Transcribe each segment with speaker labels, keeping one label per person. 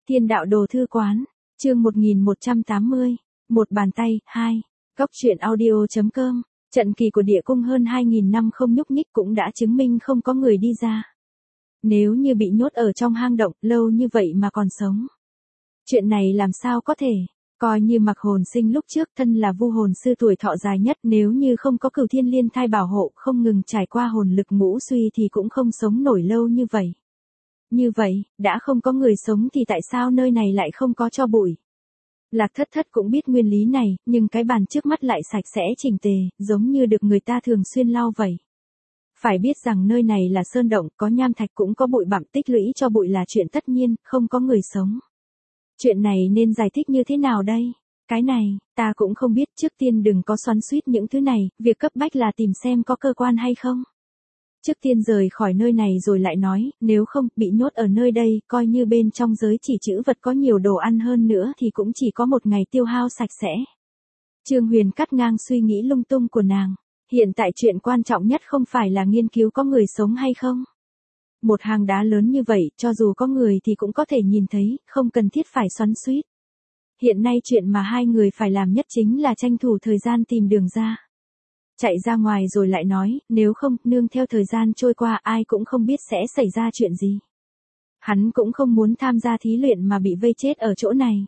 Speaker 1: Thiên đạo đồ thư quán, chương 1180, một bàn tay, 2, góc truyện audio.com, trận kỳ của địa cung hơn 2.000 năm không nhúc nhích cũng đã chứng minh không có người đi ra. Nếu như bị nhốt ở trong hang động lâu như vậy mà còn sống. Chuyện này làm sao có thể, coi như Mặc Hồn Sinh lúc trước thân là vu hồn sư tuổi thọ dài nhất, nếu như không có Cửu Thiên Liên Thai bảo hộ không ngừng trải qua hồn lực ngũ suy thì cũng không sống nổi lâu như vậy. Như vậy, đã không có người sống thì tại sao nơi này lại không có tro bụi? Lạc Thất Thất cũng biết nguyên lý này, nhưng cái bàn trước mắt lại sạch sẽ chỉnh tề, giống như được người ta thường xuyên lau vậy. Phải biết rằng nơi này là sơn động, có nham thạch cũng có bụi bặm, tích lũy cho bụi là chuyện tất nhiên, không có người sống. Chuyện này nên giải thích như thế nào đây? Cái này, ta cũng không biết, trước tiên đừng có xoắn xuýt những thứ này, việc cấp bách là tìm xem có cơ quan hay không. Trước tiên rời khỏi nơi này rồi lại nói, nếu không, bị nhốt ở nơi đây, coi như bên trong giới chỉ trữ vật có nhiều đồ ăn hơn nữa thì cũng chỉ có một ngày tiêu hao sạch sẽ. Trương Huyền cắt ngang suy nghĩ lung tung của nàng. Hiện tại chuyện quan trọng nhất không phải là nghiên cứu có người sống hay không. Một hang đá lớn như vậy, cho dù có người thì cũng có thể nhìn thấy, không cần thiết phải xoắn xuýt. Hiện nay chuyện mà hai người phải làm nhất chính là tranh thủ thời gian tìm đường ra. Chạy ra ngoài rồi lại nói, nếu không, nương theo thời gian trôi qua ai cũng không biết sẽ xảy ra chuyện gì. Hắn cũng không muốn tham gia thí luyện mà bị vây chết ở chỗ này.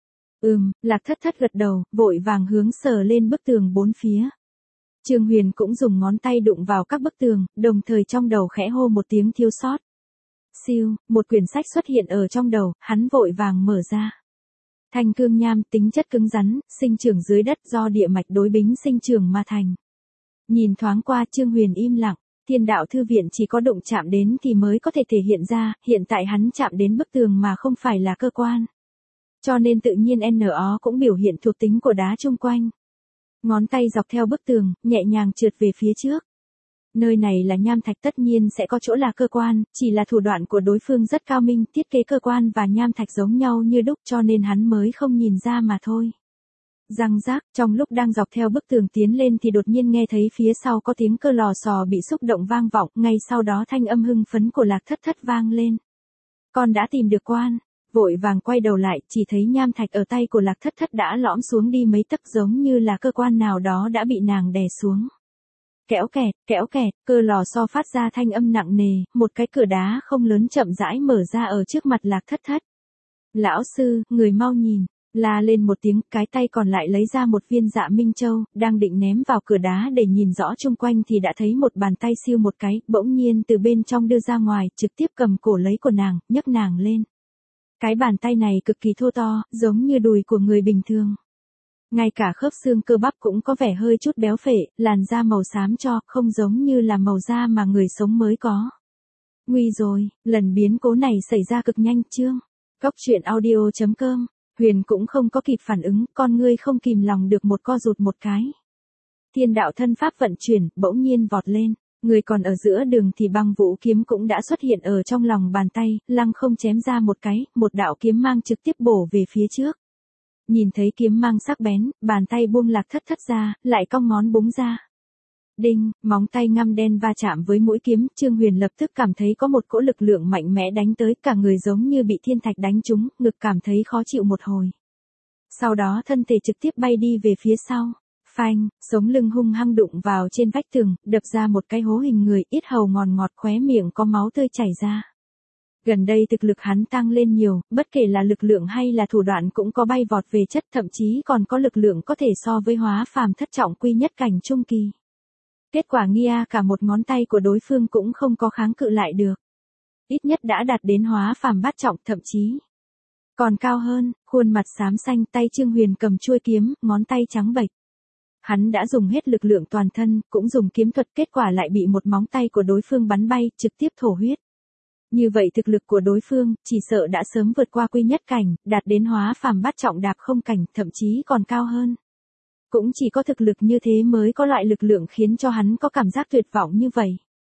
Speaker 1: Lạc Thất Thất gật đầu, vội vàng hướng sờ lên bức tường bốn phía. Trương Huyền cũng dùng ngón tay đụng vào các bức tường, đồng thời trong đầu khẽ hô một tiếng thiếu sót. Siêu, một quyển sách xuất hiện ở trong đầu, hắn vội vàng mở ra. Thanh cương nham, tính chất cứng rắn, sinh trưởng dưới đất do địa mạch đối bính sinh trưởng mà thành. Nhìn thoáng qua Trương Huyền im lặng, Thiên đạo thư viện chỉ có đụng chạm đến thì mới có thể thể hiện ra, hiện tại hắn chạm đến bức tường mà không phải là cơ quan. Cho nên tự nhiên NO cũng biểu hiện thuộc tính của đá chung quanh. Ngón tay dọc theo bức tường, nhẹ nhàng trượt về phía trước. Nơi này là nham thạch tất nhiên sẽ có chỗ là cơ quan, chỉ là thủ đoạn của đối phương rất cao minh, thiết kế cơ quan và nham thạch giống nhau như đúc cho nên hắn mới không nhìn ra mà thôi. Răng rác, trong lúc đang dọc theo bức tường tiến lên thì đột nhiên nghe thấy phía sau có tiếng cơ lò xò bị xúc động vang vọng, ngay sau đó thanh âm hưng phấn của Lạc Thất Thất vang lên. Con đã tìm được quan. Vội vàng quay đầu lại, chỉ thấy nham thạch ở tay của Lạc Thất Thất đã lõm xuống đi mấy tấc, giống như là cơ quan nào đó đã bị nàng đè xuống. Kéo kẹt, cơ lò xo phát ra thanh âm nặng nề, một cái cửa đá không lớn chậm rãi mở ra ở trước mặt Lạc Thất Thất. Lão sư, người mau nhìn, la lên một tiếng, cái tay còn lại lấy ra một viên Dạ Minh Châu, đang định ném vào cửa đá để nhìn rõ chung quanh thì đã thấy một bàn tay siêu một cái, bỗng nhiên từ bên trong đưa ra ngoài, trực tiếp cầm cổ lấy của nàng, nhấc nàng lên. Cái bàn tay này cực kỳ thô to, giống như đùi của người bình thường. Ngay cả khớp xương cơ bắp cũng có vẻ hơi chút béo phệ, làn da màu xám cho, không giống như là màu da mà người sống mới có. Nguy rồi, lần biến cố này xảy ra cực nhanh. Chương góc truyện audio.com, Huyền cũng không có kịp phản ứng, con ngươi không kìm lòng được một co rụt một cái. Thiên đạo thân pháp vận chuyển, bỗng nhiên vọt lên. Người còn ở giữa đường thì băng vũ kiếm cũng đã xuất hiện ở trong lòng bàn tay, lăng không chém ra một cái, một đạo kiếm mang trực tiếp bổ về phía trước. Nhìn thấy kiếm mang sắc bén, bàn tay buông Lạc Thất Thất ra, lại cong ngón búng ra. Đinh, móng tay ngăm đen va chạm với mũi kiếm, Trương Huyền lập tức cảm thấy có một cỗ lực lượng mạnh mẽ đánh tới, cả người giống như bị thiên thạch đánh trúng, ngực cảm thấy khó chịu một hồi. Sau đó thân thể trực tiếp bay đi về phía sau. Phanh, sống lưng hung hăng đụng vào trên vách tường, đập ra một cái hố hình người, yết hầu ngòn ngọt, khóe miệng có máu tươi chảy ra. Gần đây thực lực hắn tăng lên nhiều, bất kể là lực lượng hay là thủ đoạn cũng có bay vọt về chất, thậm chí còn có lực lượng có thể so với hóa phàm thất trọng quy nhất cảnh trung kỳ. Kết quả Nghia cả một ngón tay của đối phương cũng không có kháng cự lại được. Ít nhất đã đạt đến hóa phàm bát trọng, thậm chí còn cao hơn. Khuôn mặt xám xanh, tay Trương Huyền cầm chuôi kiếm, ngón tay trắng bệch. Hắn đã dùng hết lực lượng toàn thân, cũng dùng kiếm thuật, kết quả lại bị một móng tay của đối phương bắn bay, trực tiếp thổ huyết. Như vậy thực lực của đối phương, chỉ sợ đã sớm vượt qua quy nhất cảnh, đạt đến hóa phàm bát trọng đạp không cảnh, thậm chí còn cao hơn. Cũng chỉ có thực lực như thế mới có loại lực lượng khiến cho hắn có cảm giác tuyệt vọng như vậy.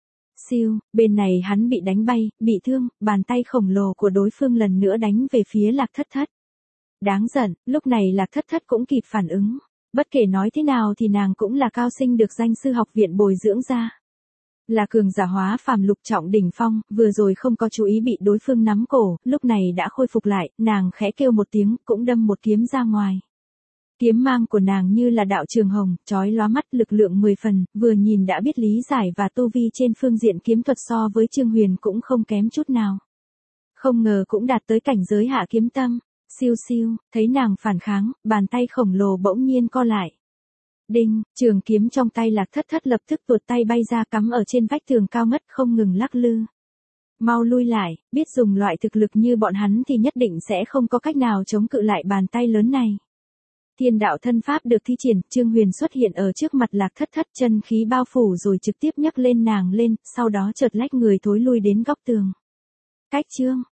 Speaker 1: Siêu, bên này hắn bị đánh bay, bị thương, bàn tay khổng lồ của đối phương lần nữa đánh về phía Lạc Thất Thất. Đáng giận, lúc này Lạc Thất Thất cũng kịp phản ứng. Bất kể nói thế nào thì nàng cũng là cao sinh được danh sư học viện bồi dưỡng ra. Là cường giả hóa phàm lục trọng đỉnh phong, vừa rồi không có chú ý bị đối phương nắm cổ, lúc này đã khôi phục lại, nàng khẽ kêu một tiếng, cũng đâm một kiếm ra ngoài. Kiếm mang của nàng như là đạo trường hồng, chói lóa mắt, lực lượng 10 phần, vừa nhìn đã biết lý giải và tu vi trên phương diện kiếm thuật so với Trương Huyền cũng không kém chút nào. Không ngờ cũng đạt tới cảnh giới hạ kiếm tâm. Siêu siêu, thấy nàng phản kháng, bàn tay khổng lồ bỗng nhiên co lại. Đinh, trường kiếm trong tay Lạc Thất Thất lập tức tuột tay bay ra cắm ở trên vách tường cao ngất không ngừng lắc lư. Mau lui lại, biết dùng loại thực lực như bọn hắn thì nhất định sẽ không có cách nào chống cự lại bàn tay lớn này. Thiên đạo thân pháp được thi triển, Trương Huyền xuất hiện ở trước mặt Lạc Thất Thất, chân khí bao phủ rồi trực tiếp nhấc lên nàng lên, sau đó chợt lách người thối lui đến góc tường. Cách Trương,